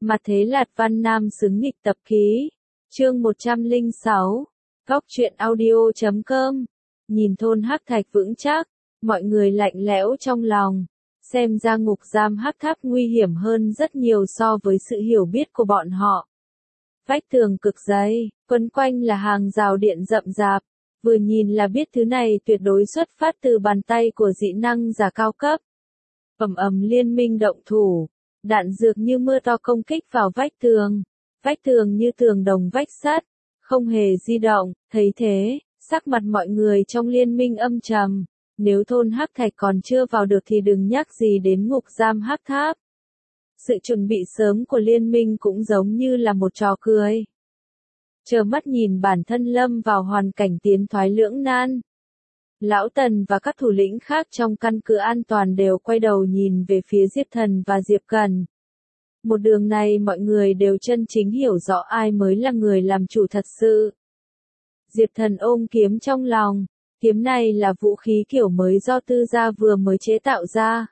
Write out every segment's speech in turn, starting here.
Mặt thế Lạt Văn Nam xứng nghịch tập ký. Chương 106. Góc truyện audio.com. Nhìn thôn Hắc Thạch vững chắc, mọi người lạnh lẽo trong lòng. Xem ra ngục giam Hắc Tháp nguy hiểm hơn rất nhiều so với sự hiểu biết của bọn họ. Vách tường cực dày, quấn quanh là hàng rào điện rậm rạp. Vừa nhìn là biết thứ này tuyệt đối xuất phát từ bàn tay của dị năng giả cao cấp. Ầm ầm liên minh động thủ. Đạn dược như mưa to công kích vào vách tường. Vách tường như tường đồng vách sắt, không hề di động. Thấy thế, sắc mặt mọi người trong liên minh âm trầm. Nếu thôn Hắc Thạch còn chưa vào được thì đừng nhắc gì đến ngục giam Hắc Tháp. Sự chuẩn bị sớm của liên minh cũng giống như là một trò cười. Trơ mắt nhìn bản thân lâm vào hoàn cảnh tiến thoái lưỡng nan. Lão Tần và các thủ lĩnh khác trong căn cứ an toàn đều quay đầu nhìn về phía Diệp Thần và Diệp Cần. Một đường này mọi người đều chân chính hiểu rõ ai mới là người làm chủ thật sự. Diệp Thần ôm kiếm trong lòng, kiếm này là vũ khí kiểu mới do Tư gia vừa mới chế tạo ra.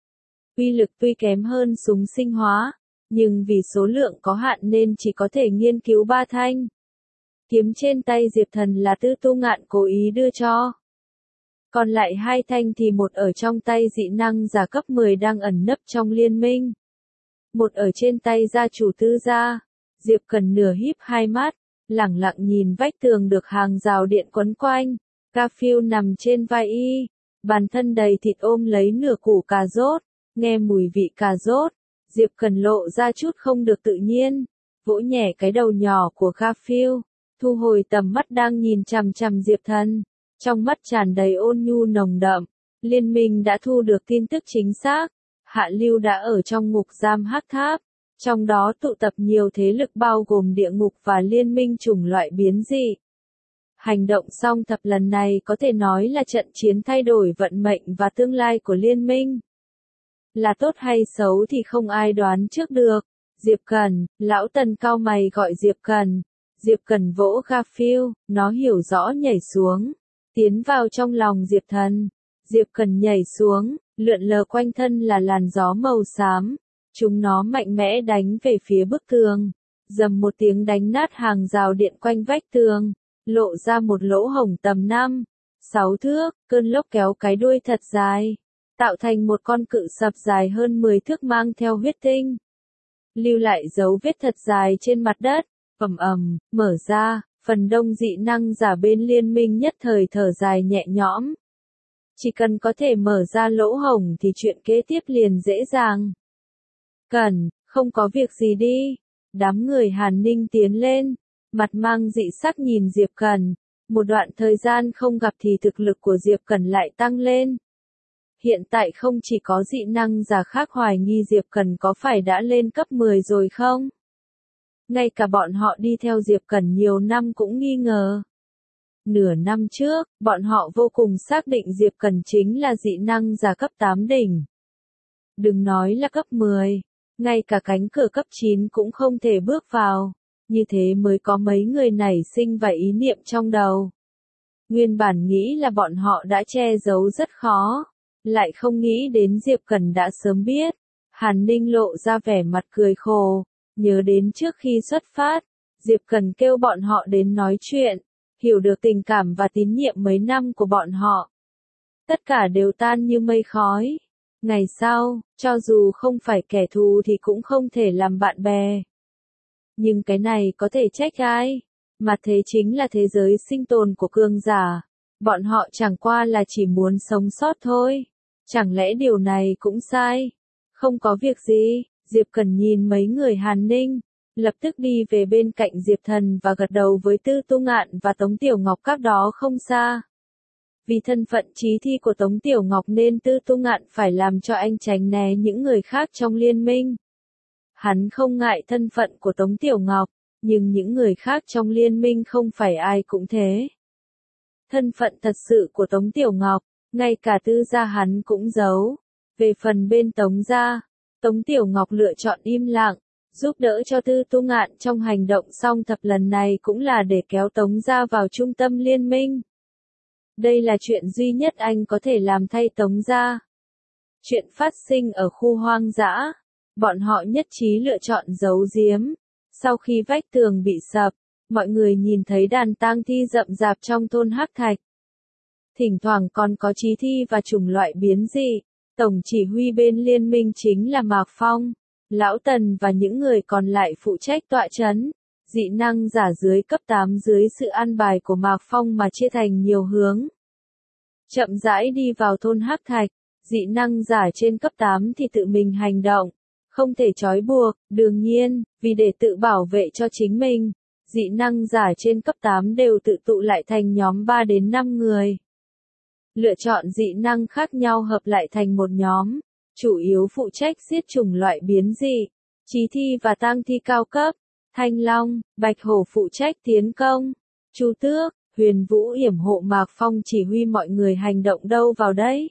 Uy lực tuy kém hơn súng sinh hóa, nhưng vì số lượng có hạn nên chỉ có thể nghiên cứu 3 thanh. Kiếm trên tay Diệp Thần là Tư Tu Ngạn cố ý đưa cho. Còn lại 2 thanh thì một ở trong tay dị năng giả cấp 10 đang ẩn nấp trong liên minh. Một ở trên tay gia chủ Tư gia. Diệp Cần nửa híp hai mắt, lẳng lặng nhìn vách tường được hàng rào điện quấn quanh. Garfield nằm trên vai y, bàn thân đầy thịt ôm lấy nửa củ cà rốt. Nghe mùi vị cà rốt, Diệp Cần lộ ra chút không được tự nhiên. Vỗ nhẹ cái đầu nhỏ của Garfield, thu hồi tầm mắt đang nhìn chằm chằm Diệp Thần. Trong mắt tràn đầy ôn nhu nồng đậm. Liên minh đã thu được tin tức chính xác. Hạ Lưu đã ở trong ngục giam Hắc Tháp. Trong đó tụ tập nhiều thế lực bao gồm địa ngục và liên minh chủng loại biến dị. Hành động song thập lần này có thể nói là trận chiến thay đổi vận mệnh và tương lai của liên minh. Là tốt hay xấu thì không ai đoán trước được. Diệp Cần, lão Tần cau mày gọi Diệp Cần. Diệp Cần vỗ Garfield, nó hiểu rõ nhảy xuống. Tiến vào trong lòng Diệp Thần. Diệp Cần nhảy xuống, lượn lờ quanh thân là làn gió màu xám. Chúng nó mạnh mẽ đánh về phía bức tường. Dầm một tiếng đánh nát hàng rào điện quanh vách tường. Lộ ra một lỗ hổng tầm 5-6 thước, cơn lốc kéo cái đuôi thật dài. Tạo thành một con cự sập dài hơn 10 thước mang theo huyết tinh. Lưu lại dấu vết thật dài trên mặt đất. Ầm ầm, mở ra. Phần đông dị năng giả bên liên minh nhất thời thở dài nhẹ nhõm. Chỉ cần có thể mở ra lỗ hổng thì chuyện kế tiếp liền dễ dàng. Cần, không có việc gì đi. Đám người Hàn Ninh tiến lên, mặt mang dị sắc nhìn Diệp Cần. Một đoạn thời gian không gặp thì thực lực của Diệp Cần lại tăng lên. Hiện tại không chỉ có dị năng giả khác hoài nghi Diệp Cần có phải đã lên cấp 10 rồi không? Ngay cả bọn họ đi theo Diệp Cần nhiều năm cũng nghi ngờ. Nửa năm trước, bọn họ vô cùng xác định Diệp Cần chính là dị năng giả cấp 8 đỉnh. Đừng nói là cấp 10, ngay cả cánh cửa cấp 9 cũng không thể bước vào. Như thế mới có mấy người nảy sinh vài ý niệm trong đầu. Nguyên bản nghĩ là bọn họ đã che giấu rất khó, lại không nghĩ đến Diệp Cần đã sớm biết. Hàn Ninh lộ ra vẻ mặt cười khổ. Nhớ đến trước khi xuất phát, Diệp Cần kêu bọn họ đến nói chuyện, hiểu được tình cảm và tín nhiệm mấy năm của bọn họ. Tất cả đều tan như mây khói. Ngày sau, cho dù không phải kẻ thù thì cũng không thể làm bạn bè. Nhưng cái này có thể trách ai? Mà thế chính là thế giới sinh tồn của cường giả. Bọn họ chẳng qua là chỉ muốn sống sót thôi. Chẳng lẽ điều này cũng sai? Không có việc gì. Diệp Cần nhìn mấy người Hàn Ninh, lập tức đi về bên cạnh Diệp Thần và gật đầu với Tư Tu Ngạn và Tống Tiểu Ngọc cách đó không xa. Vì thân phận chí thi của Tống Tiểu Ngọc nên Tư Tu Ngạn phải làm cho anh tránh né những người khác trong liên minh. Hắn không ngại thân phận của Tống Tiểu Ngọc, nhưng những người khác trong liên minh không phải ai cũng thế. Thân phận thật sự của Tống Tiểu Ngọc, ngay cả Tư gia hắn cũng giấu. Về phần bên Tống gia, Tống Tiểu Ngọc lựa chọn im lặng, giúp đỡ cho Tư Tu Ngạn trong hành động song thập lần này cũng là để kéo Tống gia vào trung tâm liên minh. Đây là chuyện duy nhất anh có thể làm thay Tống gia. Chuyện phát sinh ở khu hoang dã. Bọn họ nhất trí lựa chọn giấu giếm. Sau khi vách tường bị sập, mọi người nhìn thấy đàn tang thi rậm rạp trong thôn Hắc Thạch. Thỉnh thoảng còn có chí thi và chủng loại biến dị. Tổng chỉ huy bên liên minh chính là Mạc Phong, Lão Tần và những người còn lại phụ trách tọa trấn. Dị năng giả dưới cấp 8 dưới sự an bài của Mạc Phong mà chia thành nhiều hướng. Chậm rãi đi vào thôn Hắc Thạch, dị năng giả trên cấp 8 thì tự mình hành động, không thể trói buộc, đương nhiên, vì để tự bảo vệ cho chính mình, dị năng giả trên cấp 8 đều tự tụ lại thành nhóm 3 đến 5 người. Lựa chọn dị năng khác nhau hợp lại thành một nhóm, chủ yếu phụ trách giết chủng loại biến dị, chí thi và tang thi cao cấp. Thanh Long, Bạch Hổ phụ trách tiến công, Chu Tước, Huyền Vũ yểm hộ Mạc Phong chỉ huy mọi người hành động đâu vào đấy.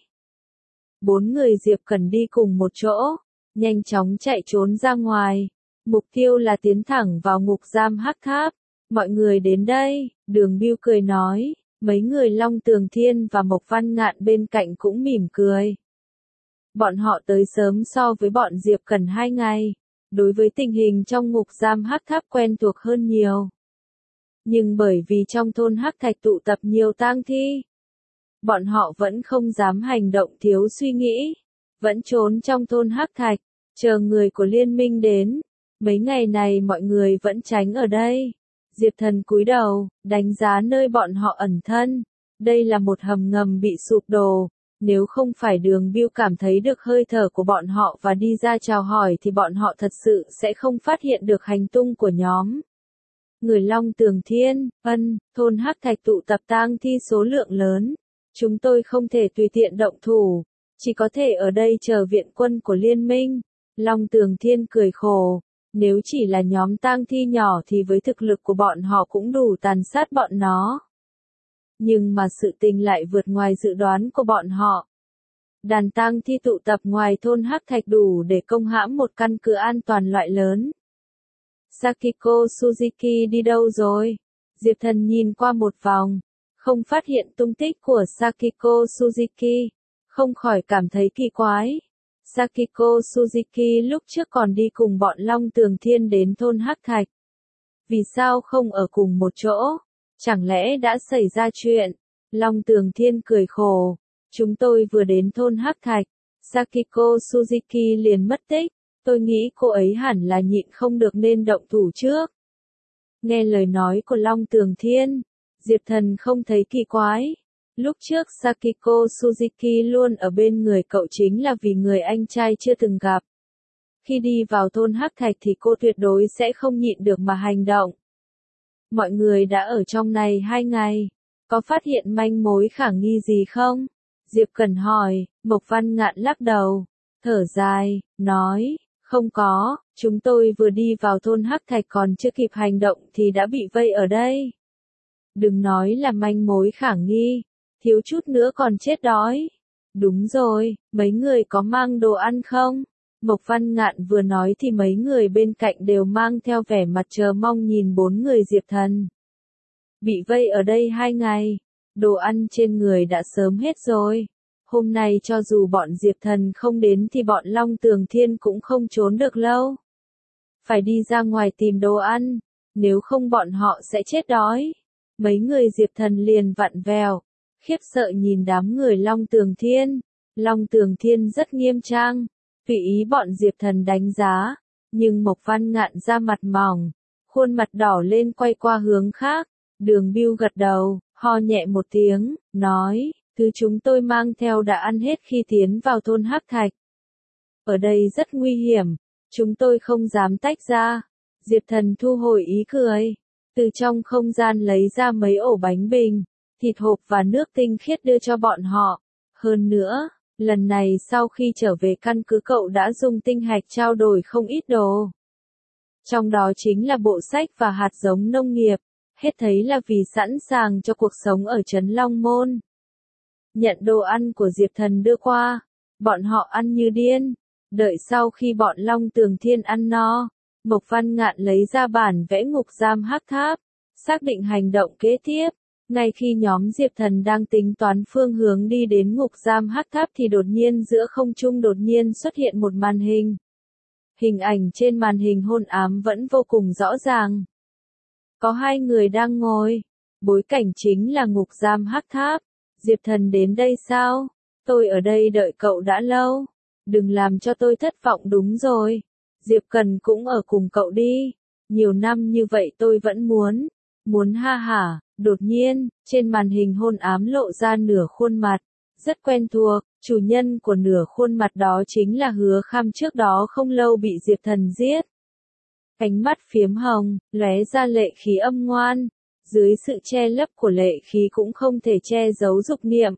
4 người Diệp Cần đi cùng một chỗ, nhanh chóng chạy trốn ra ngoài, mục tiêu là tiến thẳng vào ngục giam Hắc Tháp. Mọi người đến đây, Đường Bưu cười nói, mấy người Long Tường Thiên và Mộc Văn Ngạn bên cạnh cũng mỉm cười. Bọn họ tới sớm so với bọn Diệp Cần 2 ngày. Đối với tình hình trong ngục giam Hắc Tháp quen thuộc hơn nhiều. Nhưng bởi vì trong thôn Hắc Thạch tụ tập nhiều tang thi, bọn họ vẫn không dám hành động thiếu suy nghĩ, vẫn trốn trong thôn Hắc Thạch, chờ người của liên minh đến. Mấy ngày này mọi người vẫn tránh ở đây. Diệp Thần cúi đầu, đánh giá nơi bọn họ ẩn thân. Đây là một hầm ngầm bị sụp đổ. Nếu không phải Đường Bưu cảm thấy được hơi thở của bọn họ và đi ra chào hỏi thì bọn họ thật sự sẽ không phát hiện được hành tung của nhóm. Người Long Tường Thiên, thôn Hắc Thạch tụ tập tang thi số lượng lớn. Chúng tôi không thể tùy tiện động thủ, chỉ có thể ở đây chờ viện quân của liên minh. Long Tường Thiên cười khổ, nếu chỉ là nhóm tang thi nhỏ thì với thực lực của bọn họ cũng đủ tàn sát bọn nó. Nhưng mà sự tình lại vượt ngoài dự đoán của bọn họ. Đàn tang thi tụ tập ngoài thôn Hắc Thạch đủ để công hãm một căn cứ an toàn loại lớn. Sakiko Suzuki đi đâu rồi? Diệp Thần nhìn qua một vòng, không phát hiện tung tích của Sakiko Suzuki, không khỏi cảm thấy kỳ quái. Sakiko Suzuki lúc trước còn đi cùng bọn Long Tường Thiên đến thôn Hắc Thạch. Vì sao không ở cùng một chỗ? Chẳng lẽ đã xảy ra chuyện? Long Tường Thiên cười khổ. Chúng tôi vừa đến thôn Hắc Thạch, Sakiko Suzuki liền mất tích. Tôi nghĩ cô ấy hẳn là nhịn không được nên động thủ trước. Nghe lời nói của Long Tường Thiên, Diệp Thần không thấy kỳ quái. Lúc trước Sakiko Suzuki luôn ở bên người cậu chính là vì người anh trai chưa từng gặp. Khi đi vào thôn Hắc Thạch thì cô tuyệt đối sẽ không nhịn được mà hành động. Mọi người đã ở trong này 2 ngày, có phát hiện manh mối khả nghi gì không? Diệp Cần hỏi. Mộc Văn Ngạn lắc đầu, thở dài, nói, không có, chúng tôi vừa đi vào thôn Hắc Thạch còn chưa kịp hành động thì đã bị vây ở đây. Đừng nói là manh mối khả nghi, thiếu chút nữa còn chết đói. Đúng rồi, mấy người có mang đồ ăn không? Mộc Văn Ngạn vừa nói thì mấy người bên cạnh đều mang theo vẻ mặt chờ mong nhìn 4 người Diệp Thần. Bị vây ở đây 2 ngày, đồ ăn trên người đã sớm hết rồi. Hôm nay cho dù bọn Diệp Thần không đến thì bọn Long Tường Thiên cũng không trốn được lâu. Phải đi ra ngoài tìm đồ ăn, nếu không bọn họ sẽ chết đói. Mấy người Diệp Thần liền vặn vẹo, khiếp sợ nhìn đám người Long Tường Thiên. Long Tường Thiên rất nghiêm trang, tùy ý bọn Diệp Thần đánh giá, nhưng Mộc Văn Ngạn ra mặt mỏng, khuôn mặt đỏ lên quay qua hướng khác. Đường Bưu gật đầu, ho nhẹ một tiếng, nói, thứ chúng tôi mang theo đã ăn hết khi tiến vào thôn Hắc Thạch. Ở đây rất nguy hiểm, chúng tôi không dám tách ra. Diệp Thần thu hồi ý cười, từ trong không gian lấy ra mấy ổ bánh bình, thịt hộp và nước tinh khiết đưa cho bọn họ. Hơn nữa, lần này sau khi trở về căn cứ cậu đã dùng tinh hạch trao đổi không ít đồ. Trong đó chính là bộ sách và hạt giống nông nghiệp, hết thấy là vì sẵn sàng cho cuộc sống ở trấn Long Môn. Nhận đồ ăn của Diệp Thần đưa qua, bọn họ ăn như điên. Đợi sau khi bọn Long Tường Thiên ăn no, Mộc Văn Ngạn lấy ra bản vẽ ngục giam Hắc Tháp, xác định hành động kế tiếp. Ngay khi nhóm Diệp Thần đang tính toán phương hướng đi đến ngục giam Hắc Tháp thì đột nhiên giữa không trung đột nhiên xuất hiện một màn hình. Hình ảnh trên màn hình hôn ám vẫn vô cùng rõ ràng. Có hai người đang ngồi. Bối cảnh chính là ngục giam Hắc Tháp. Diệp Thần đến đây sao? Tôi ở đây đợi cậu đã lâu. Đừng làm cho tôi thất vọng đúng rồi. Diệp Cần cũng ở cùng cậu đi. Nhiều năm như vậy tôi vẫn muốn ha hả. Đột nhiên, trên màn hình hôn ám lộ ra nửa khuôn mặt. Rất quen thuộc, chủ nhân của nửa khuôn mặt đó chính là Hứa Kham trước đó không lâu bị Diệp Thần giết. Ánh mắt phiếm hồng, lóe ra lệ khí âm ngoan. Dưới sự che lấp của lệ khí cũng không thể che giấu dục niệm.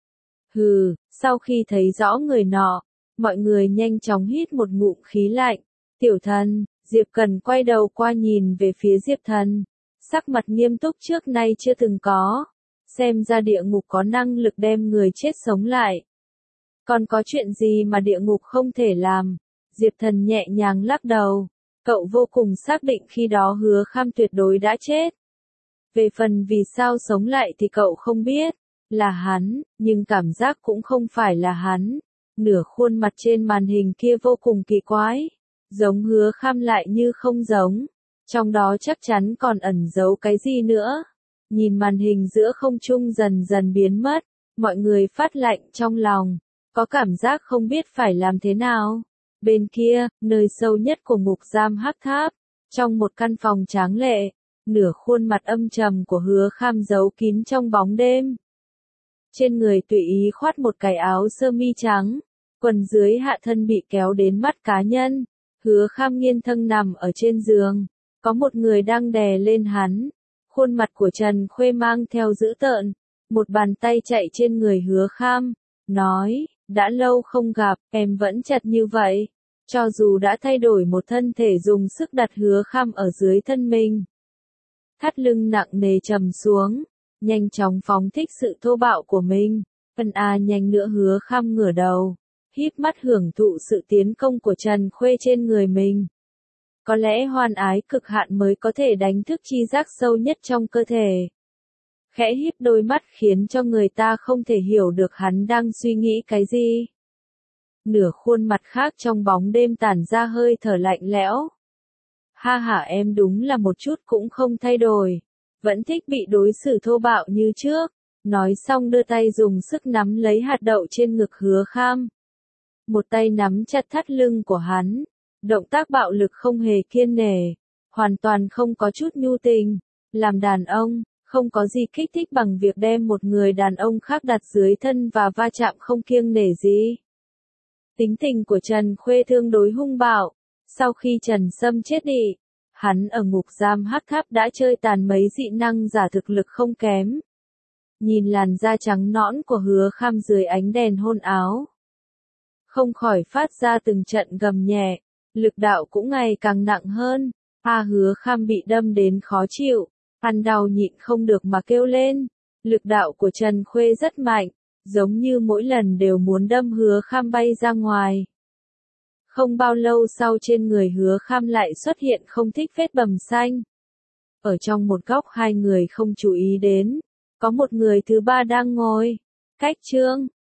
Hừ, sau khi thấy rõ người nọ, mọi người nhanh chóng hít một ngụm khí lạnh. Tiểu Thần, Diệp Cần quay đầu qua nhìn về phía Diệp Thần. Sắc mặt nghiêm túc trước nay chưa từng có. Xem ra địa ngục có năng lực đem người chết sống lại. Còn có chuyện gì mà địa ngục không thể làm? Diệp Thần nhẹ nhàng lắc đầu. Cậu vô cùng xác định khi đó Hứa Kham tuyệt đối đã chết. Về phần vì sao sống lại thì cậu không biết. Là hắn, nhưng cảm giác cũng không phải là hắn. Nửa khuôn mặt trên màn hình kia vô cùng kỳ quái. Giống Hứa Kham lại như không giống. Trong đó chắc chắn còn ẩn giấu cái gì nữa. Nhìn màn hình giữa không trung dần dần biến mất. Mọi người phát lạnh trong lòng. Có cảm giác không biết phải làm thế nào. Bên kia, nơi sâu nhất của ngục giam Hắc Tháp. Trong một căn phòng tráng lệ. Nửa khuôn mặt âm trầm của Hứa Kham giấu kín trong bóng đêm. Trên người tùy ý khoác một cái áo sơ mi trắng. Quần dưới hạ thân bị kéo đến mắt cá nhân. Hứa Kham nghiêng thân nằm ở trên giường. Có một người đang đè lên hắn. Khuôn mặt của Trần Khuê mang theo dữ tợn. Một bàn tay chạy trên người Hứa Kham. Nói, đã lâu không gặp, em vẫn chặt như vậy. Cho dù đã thay đổi một thân thể dùng sức đặt Hứa Kham ở dưới thân mình. Thắt lưng nặng nề trầm xuống. Nhanh chóng phóng thích sự thô bạo của mình. Nhanh nữa Hứa Kham ngửa đầu. Híp mắt hưởng thụ sự tiến công của Trần Khuê trên người mình. Có lẽ hoan ái cực hạn mới có thể đánh thức chi giác sâu nhất trong cơ thể. Khẽ híp đôi mắt khiến cho người ta không thể hiểu được hắn đang suy nghĩ cái gì. Nửa khuôn mặt khác trong bóng đêm tản ra hơi thở lạnh lẽo. Ha ha, em đúng là một chút cũng không thay đổi. Vẫn thích bị đối xử thô bạo như trước. Nói xong đưa tay dùng sức nắm lấy hạt đậu trên ngực Hứa Kham. Một tay nắm chặt thắt lưng của hắn. Động tác bạo lực không hề kiêng nể. Hoàn toàn không có chút nhu tình. Làm đàn ông, không có gì kích thích bằng việc đem một người đàn ông khác đặt dưới thân và va chạm không kiêng nể gì. Tính tình của Trần Khuê tương đối hung bạo. Sau khi Trần Sâm chết đi, hắn ở ngục giam Hắc Tháp đã chơi tàn mấy dị năng giả thực lực không kém. Nhìn làn da trắng nõn của Hứa Kham dưới ánh đèn hôn áo. Không khỏi phát ra từng trận gầm nhẹ, lực đạo cũng ngày càng nặng hơn. Hứa Kham bị đâm đến khó chịu, ăn đau nhịn không được mà kêu lên. Lực đạo của Trần Khuê rất mạnh, giống như mỗi lần đều muốn đâm Hứa Kham bay ra ngoài. Không bao lâu sau trên người Hứa Kham lại xuất hiện không thích vết bầm xanh. Ở trong một góc hai người không chú ý đến, có một người thứ ba đang ngồi. Cách chương